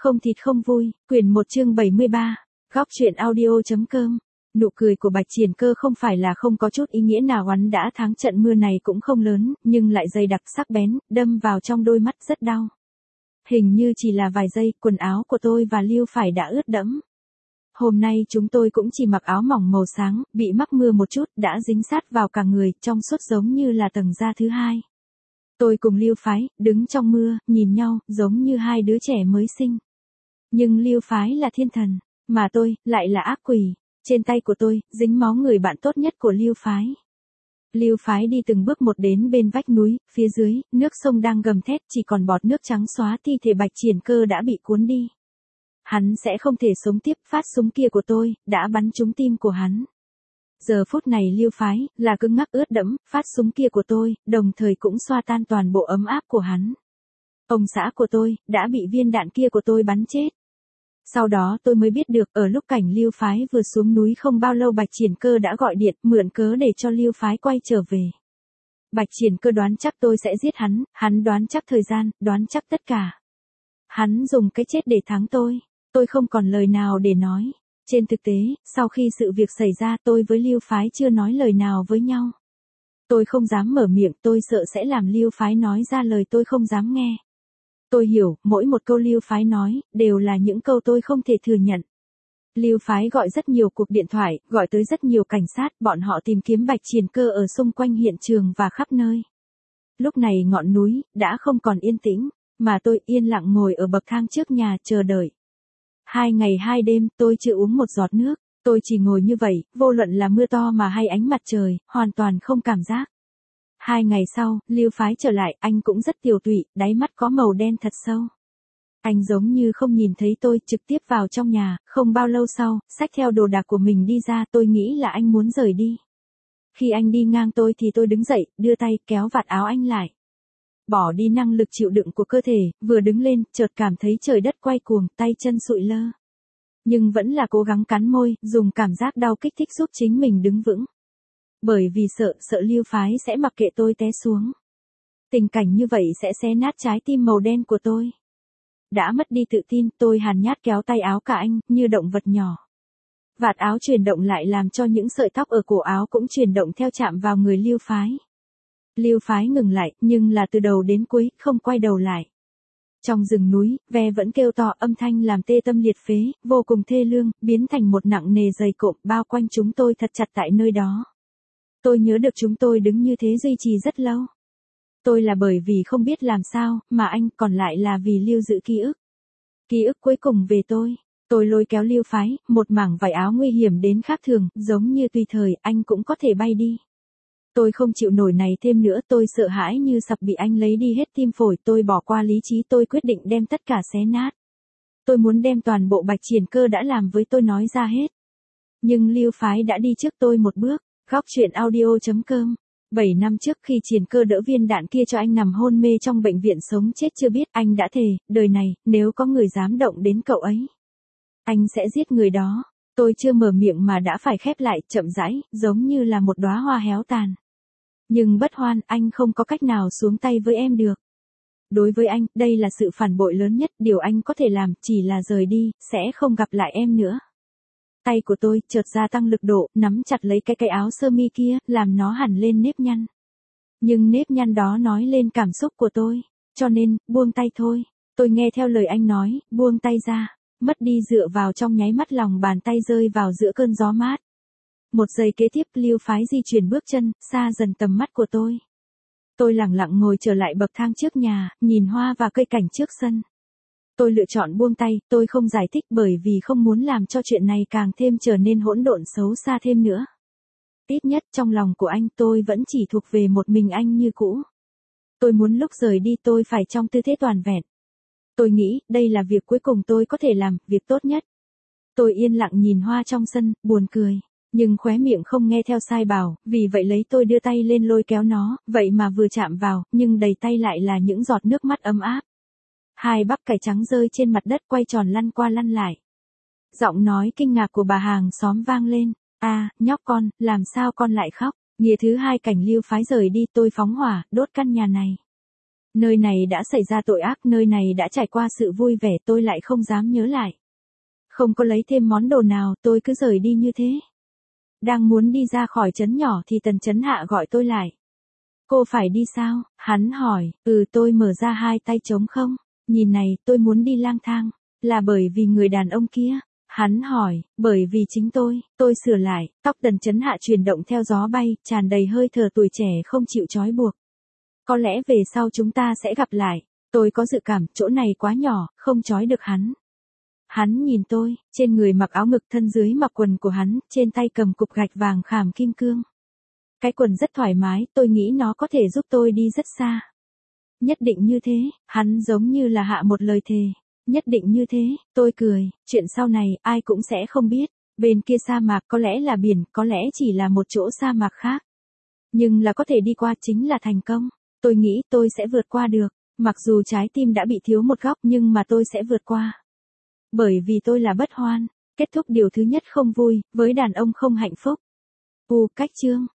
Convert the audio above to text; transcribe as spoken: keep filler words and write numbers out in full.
Không thịt không vui, quyển một chương bảy mươi ba, góc truyện audio.com. Nụ cười của Bạch Triển Cơ không phải là không có chút ý nghĩa nào, hắn đã thắng trận mưa này cũng không lớn, nhưng lại dày đặc sắc bén, đâm vào trong đôi mắt rất đau. Hình như chỉ là vài giây, quần áo của tôi và Lưu Phải đã ướt đẫm. Hôm nay chúng tôi cũng chỉ mặc áo mỏng màu sáng, bị mắc mưa một chút, đã dính sát vào cả người, trong suốt giống như là tầng da thứ hai. Tôi cùng Lưu Phái, đứng trong mưa, nhìn nhau, giống như hai đứa trẻ mới sinh. Nhưng Lưu Phái là thiên thần, mà tôi, lại là ác quỷ. Trên tay của tôi, dính máu người bạn tốt nhất của Lưu Phái. Lưu Phái đi từng bước một đến bên vách núi, phía dưới, nước sông đang gầm thét, chỉ còn bọt nước trắng xóa, thi thể Bạch Triển Cơ đã bị cuốn đi. Hắn sẽ không thể sống tiếp, phát súng kia của tôi, đã bắn trúng tim của hắn. Giờ phút này Lưu Phái, là cứng ngắc ướt đẫm, phát súng kia của tôi, đồng thời cũng xoa tan toàn bộ ấm áp của hắn. Ông xã của tôi, đã bị viên đạn kia của tôi bắn chết. Sau đó tôi mới biết được, ở lúc cảnh Lưu Phái vừa xuống núi không bao lâu Bạch Triển Cơ đã gọi điện, mượn cớ để cho Lưu Phái quay trở về. Bạch Triển Cơ đoán chắc tôi sẽ giết hắn, hắn đoán chắc thời gian, đoán chắc tất cả. Hắn dùng cái chết để thắng tôi, tôi không còn lời nào để nói. Trên thực tế, sau khi sự việc xảy ra tôi với Lưu Phái chưa nói lời nào với nhau. Tôi không dám mở miệng, tôi sợ sẽ làm Lưu Phái nói ra lời tôi không dám nghe. Tôi hiểu, mỗi một câu Lưu Phái nói, đều là những câu tôi không thể thừa nhận. Lưu Phái gọi rất nhiều cuộc điện thoại, gọi tới rất nhiều cảnh sát, bọn họ tìm kiếm Bạch Triển Cơ ở xung quanh hiện trường và khắp nơi. Lúc này ngọn núi, đã không còn yên tĩnh, mà tôi yên lặng ngồi ở bậc thang trước nhà chờ đợi. Hai ngày hai đêm, tôi chưa uống một giọt nước, tôi chỉ ngồi như vậy, vô luận là mưa to mà hay ánh mặt trời, hoàn toàn không cảm giác. Hai ngày sau, Lưu Phái trở lại, anh cũng rất tiều tụy, đáy mắt có màu đen thật sâu. Anh giống như không nhìn thấy tôi, trực tiếp vào trong nhà, không bao lâu sau, xách theo đồ đạc của mình đi ra, tôi nghĩ là anh muốn rời đi. Khi anh đi ngang tôi thì tôi đứng dậy, đưa tay, kéo vạt áo anh lại. Bỏ đi năng lực chịu đựng của cơ thể, vừa đứng lên, chợt cảm thấy trời đất quay cuồng, tay chân sụi lơ. Nhưng vẫn là cố gắng cắn môi, dùng cảm giác đau kích thích giúp chính mình đứng vững. Bởi vì sợ, sợ Lưu Phái sẽ mặc kệ tôi té xuống. Tình cảnh như vậy sẽ xé nát trái tim màu đen của tôi. Đã mất đi tự tin, tôi hàn nhát kéo tay áo cả anh, như động vật nhỏ. Vạt áo chuyển động lại làm cho những sợi tóc ở cổ áo cũng chuyển động theo chạm vào người Lưu Phái. Lưu Phái ngừng lại, nhưng là từ đầu đến cuối, không quay đầu lại. Trong rừng núi, ve vẫn kêu to, âm thanh làm tê tâm liệt phế, vô cùng thê lương, biến thành một nặng nề dày cộm, bao quanh chúng tôi thật chặt tại nơi đó. Tôi nhớ được chúng tôi đứng như thế duy trì rất lâu. Tôi là bởi vì không biết làm sao, mà anh còn lại là vì lưu giữ ký ức. Ký ức cuối cùng về tôi. Tôi lôi kéo Lưu Phái, một mảng vải áo nguy hiểm đến khác thường, giống như tùy thời anh cũng có thể bay đi. Tôi không chịu nổi này thêm nữa, tôi sợ hãi như sắp bị anh lấy đi hết tim phổi, tôi bỏ qua lý trí, tôi quyết định đem tất cả xé nát. Tôi muốn đem toàn bộ Bạch Triển Cơ đã làm với tôi nói ra hết. Nhưng Lưu Phái đã đi trước tôi một bước. Góc truyện audio.com. Bảy năm trước khi Triển Cơ đỡ viên đạn kia cho anh nằm hôn mê trong bệnh viện sống chết chưa biết, anh đã thề, đời này, nếu có người dám động đến cậu ấy, anh sẽ giết người đó. Tôi chưa mở miệng mà đã phải khép lại, chậm rãi, giống như là một đóa hoa héo tàn. Nhưng bất hoan, anh không có cách nào xuống tay với em được. Đối với anh, đây là sự phản bội lớn nhất, điều anh có thể làm, chỉ là rời đi, sẽ không gặp lại em nữa. Tay của tôi chợt gia tăng lực độ, nắm chặt lấy cái cái áo sơ mi kia, làm nó hẳn lên nếp nhăn. Nhưng nếp nhăn đó nói lên cảm xúc của tôi, cho nên, buông tay thôi. Tôi nghe theo lời anh nói, buông tay ra, mất đi dựa vào trong nháy mắt, lòng bàn tay rơi vào giữa cơn gió mát. Một giây kế tiếp, Lưu Phái di chuyển bước chân, xa dần tầm mắt của tôi. Tôi lặng lặng ngồi trở lại bậc thang trước nhà, nhìn hoa và cây cảnh trước sân. Tôi lựa chọn buông tay, tôi không giải thích bởi vì không muốn làm cho chuyện này càng thêm trở nên hỗn độn xấu xa thêm nữa. Ít nhất trong lòng của anh tôi vẫn chỉ thuộc về một mình anh như cũ. Tôi muốn lúc rời đi tôi phải trong tư thế toàn vẹn. Tôi nghĩ đây là việc cuối cùng tôi có thể làm, việc tốt nhất. Tôi yên lặng nhìn hoa trong sân, buồn cười. Nhưng khóe miệng không nghe theo sai bảo, vì vậy lấy tôi đưa tay lên lôi kéo nó, vậy mà vừa chạm vào, nhưng đầy tay lại là những giọt nước mắt ấm áp. Hai bắp cải trắng rơi trên mặt đất quay tròn lăn qua lăn lại. Giọng nói kinh ngạc của bà hàng xóm vang lên, a à, nhóc con, làm sao con lại khóc, nghĩa thứ hai cảnh Lưu Phái rời đi tôi phóng hỏa, đốt căn nhà này. Nơi này đã xảy ra tội ác, nơi này đã trải qua sự vui vẻ, tôi lại không dám nhớ lại. Không có lấy thêm món đồ nào, tôi cứ rời đi như thế. Đang muốn đi ra khỏi trấn nhỏ thì Tần Chấn Hạ gọi tôi lại. Cô phải đi sao? Hắn hỏi. Ừ, tôi mở ra hai tay trống không. Nhìn này, tôi muốn đi lang thang. Là bởi vì người đàn ông kia. Hắn hỏi. Bởi vì chính tôi. Tôi sửa lại. Tóc Tần Chấn Hạ chuyển động theo gió bay, tràn đầy hơi thở tuổi trẻ không chịu trói buộc. Có lẽ về sau chúng ta sẽ gặp lại. Tôi có dự cảm chỗ này quá nhỏ, không trói được hắn. Hắn nhìn tôi, trên người mặc áo ngực, thân dưới mặc quần của hắn, trên tay cầm cục gạch vàng khảm kim cương. Cái quần rất thoải mái, tôi nghĩ nó có thể giúp tôi đi rất xa. Nhất định như thế, hắn giống như là hạ một lời thề. Nhất định như thế, tôi cười, chuyện sau này ai cũng sẽ không biết. Bên kia sa mạc có lẽ là biển, có lẽ chỉ là một chỗ sa mạc khác. Nhưng là có thể đi qua chính là thành công. Tôi nghĩ tôi sẽ vượt qua được. Mặc dù trái tim đã bị thiếu một góc nhưng mà tôi sẽ vượt qua. Bởi vì tôi là Bất Hoan. Kết thúc điều thứ nhất không vui, với đàn ông không hạnh phúc. U cách chương.